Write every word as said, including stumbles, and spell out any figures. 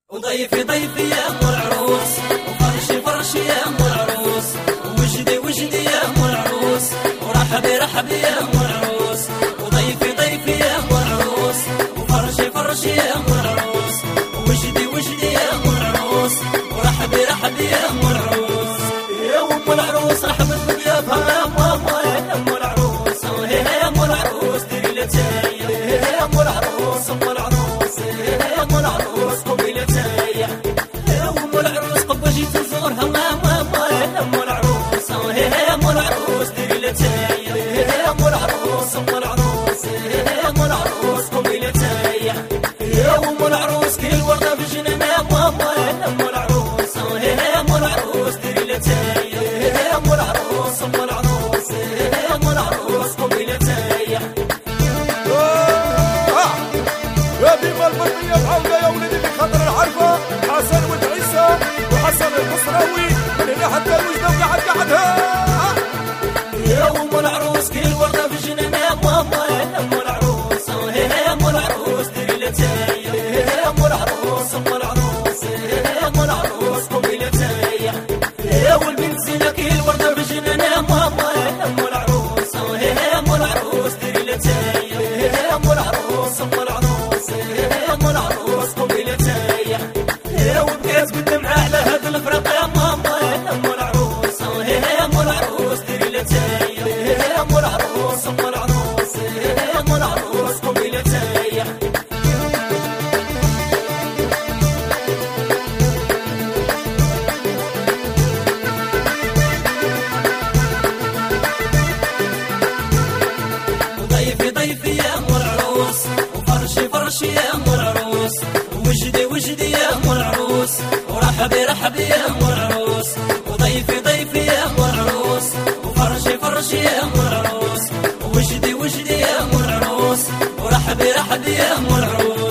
وضيفي ضيفي يا ام العروس، وفرشي فرشي يا ام العروس، ووجدي وجدي يا ام العروس، ورحبي رحبي يا ام العروس. وضيفي ضيفي يا ام العروس، وفرشي فرشي يا ام العروس، ووجدي وجدي يا ام العروس، ورحبي رحبي يا ام العروس. يا ام العروس رحبت بضيافها يا ماما يا ام العروس، يا ام العروس ديري لها تحية يا ام العروس، ام العروس يا ام العروس قومي لها تحية يا ام العروس. قبل جيت نزورها ماما يا ام العروس، يا ام العروس ديري لها تحية يا ام العروس، ام العروس يا ام العروس قومي لها تحية يا ام العروس. كل وردة في جنان يا ماما يا ام العروس، يا ام العروس ديري لها تحية يا ام العروس، ام العروس يا ام العروس قومي لها تحية. يا ديما البرمية بعودة يا ولدي بخاطر العرفة، حسن وتعيسى وحسن القصراوي من هنا حتى الوجدة وقعد قعدها يا ام العروس. كل وردة في جنان يا ماما يا ام العروس، يا ام العروس ديري لها تحية يا ام العروس، ام العروس يا ام العروس قومي لها تحية يا والبنت زينة. كل وردة في جنان يا ماما يا ام العروس، يا ام العروس ديري لها تحية يا ام العروس، ام العروس يا ام العروس قومي لها تحية يا وبكيت بالدمعة على هاد الفراق يا ماما يا ام العروس، يا ام العروس ديري لها تحية يا ام العروس، ام العروس يا ام العروس قومي لها تحية. وضيفي ضيفي يا ام العروس، وفرشي فرشي يا ام العروس، ووجدي وجدي يا ام العروس، ورحبي رحبي يا ام العروس. وضيفي ضيفي يا ام العروس، وفرشي فرشي يا ام العروس، ووجدي وجدي يا ام العروس، ورحبي رحبي يا ام العروس.